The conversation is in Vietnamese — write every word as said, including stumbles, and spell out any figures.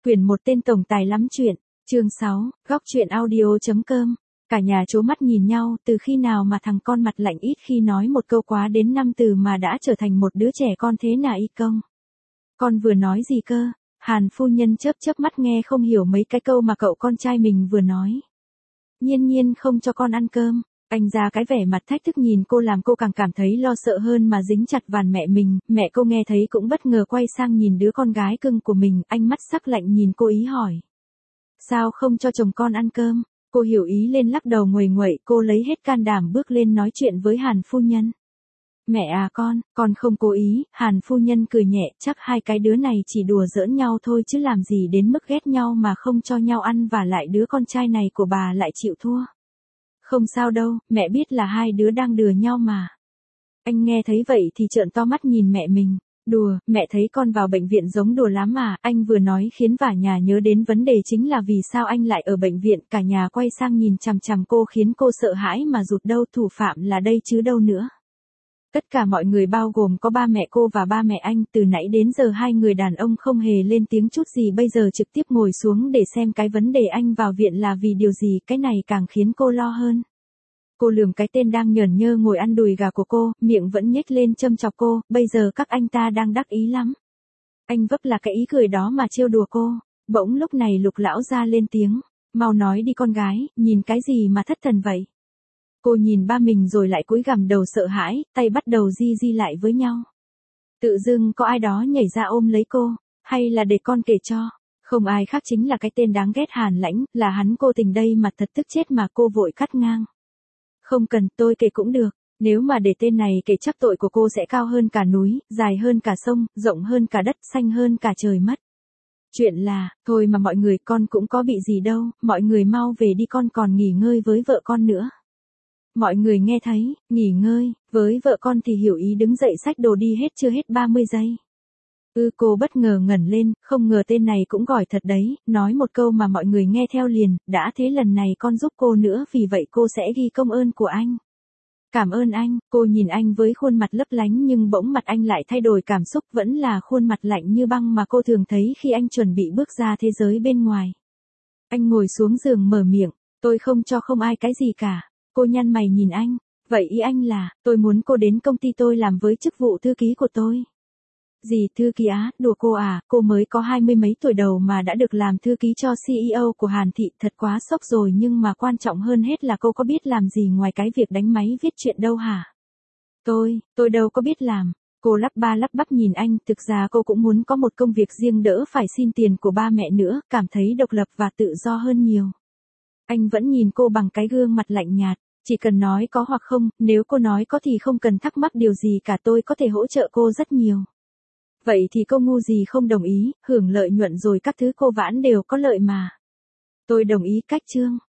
Quyển một tên tổng tài lắm chuyện, chương sáu, góc chuyện audio.com. Cả nhà trố mắt nhìn nhau, từ khi nào mà thằng con mặt lạnh ít khi nói một câu quá đến năm từ mà đã trở thành một đứa trẻ con thế nà y công. Con vừa nói gì cơ? Hàn phu nhân chớp chớp mắt nghe không hiểu mấy cái câu mà cậu con trai mình vừa nói. Nhiên nhiên không cho con ăn cơm. Anh ra cái vẻ mặt thách thức nhìn cô làm cô càng cảm thấy lo sợ hơn mà dính chặt vàn mẹ mình. Mẹ cô nghe thấy cũng bất ngờ quay sang nhìn đứa con gái cưng của mình, ánh mắt sắc lạnh nhìn cô ý hỏi. Sao không cho chồng con ăn cơm? Cô hiểu ý lên lắc đầu nguầy nguậy, cô lấy hết can đảm bước lên nói chuyện với Hàn phu nhân. Mẹ à con, con không cố ý. Hàn phu nhân cười nhẹ, chắc hai cái đứa này chỉ đùa giỡn nhau thôi chứ làm gì đến mức ghét nhau mà không cho nhau ăn, và lại đứa con trai này của bà lại chịu thua. Không sao đâu, mẹ biết là hai đứa đang đùa nhau mà. Anh nghe thấy vậy thì trợn to mắt nhìn mẹ mình. Đùa, mẹ thấy con vào bệnh viện giống đùa lắm mà. Anh vừa nói khiến cả nhà nhớ đến vấn đề chính là vì sao anh lại ở bệnh viện. Cả nhà quay sang nhìn chằm chằm cô khiến cô sợ hãi mà rụt đâu, thủ phạm là đây chứ đâu nữa. Tất cả mọi người bao gồm có ba mẹ cô và ba mẹ anh, từ nãy đến giờ hai người đàn ông không hề lên tiếng chút gì, bây giờ trực tiếp ngồi xuống để xem cái vấn đề anh vào viện là vì điều gì. Cái này càng khiến cô lo hơn. Cô lườm cái tên đang nhởn nhơ ngồi ăn đùi gà của cô, miệng vẫn nhếch lên châm chọc cô, bây giờ các anh ta đang đắc ý lắm. Anh vấp là cái ý cười đó mà trêu đùa cô. Bỗng lúc này Lục lão ra lên tiếng, mau nói đi con gái, nhìn cái gì mà thất thần vậy? Cô nhìn ba mình rồi lại cúi gằm đầu sợ hãi, tay bắt đầu di di lại với nhau. Tự dưng có ai đó nhảy ra ôm lấy cô, hay là để con kể cho? Không ai khác chính là cái tên đáng ghét Hàn Lãnh, là hắn cô tình đây mà, thật tức chết mà. Cô vội cắt ngang. Không cần, tôi kể cũng được. Nếu mà để tên này kể chắc tội của cô sẽ cao hơn cả núi, dài hơn cả sông, rộng hơn cả đất, xanh hơn cả trời mất. Chuyện là, thôi mà mọi người, con cũng có bị gì đâu, mọi người mau về đi, con còn nghỉ ngơi với vợ con nữa. Mọi người nghe thấy, nghỉ ngơi, với vợ con thì hiểu ý đứng dậy xách đồ đi hết chưa hết ba mươi giây. Ừ, cô bất ngờ ngẩn lên, không ngờ tên này cũng giỏi thật đấy, nói một câu mà mọi người nghe theo liền, đã thế lần này con giúp cô nữa, vì vậy cô sẽ ghi công ơn của anh. Cảm ơn anh. Cô nhìn anh với khuôn mặt lấp lánh nhưng bỗng mặt anh lại thay đổi cảm xúc, vẫn là khuôn mặt lạnh như băng mà cô thường thấy khi anh chuẩn bị bước ra thế giới bên ngoài. Anh ngồi xuống giường mở miệng, tôi không cho không ai cái gì cả. Cô nhăn mày nhìn anh, vậy ý anh là, tôi muốn cô đến công ty tôi làm với chức vụ thư ký của tôi. Gì thư ký á, đùa cô à, cô mới có hai mươi mấy tuổi đầu mà đã được làm thư ký cho xê e ô của Hàn Thị, thật quá sốc rồi, nhưng mà quan trọng hơn hết là cô có biết làm gì ngoài cái việc đánh máy viết truyện đâu hả? Tôi, tôi đâu có biết làm. Cô lắp ba lắp bắp nhìn anh, thực ra cô cũng muốn có một công việc riêng đỡ phải xin tiền của ba mẹ nữa, cảm thấy độc lập và tự do hơn nhiều. Anh vẫn nhìn cô bằng cái gương mặt lạnh nhạt, chỉ cần nói có hoặc không, nếu cô nói có thì không cần thắc mắc điều gì cả, tôi có thể hỗ trợ cô rất nhiều. Vậy thì cô ngu gì không đồng ý, hưởng lợi nhuận rồi các thứ cô vãn đều có lợi mà. Tôi đồng ý. Cách chương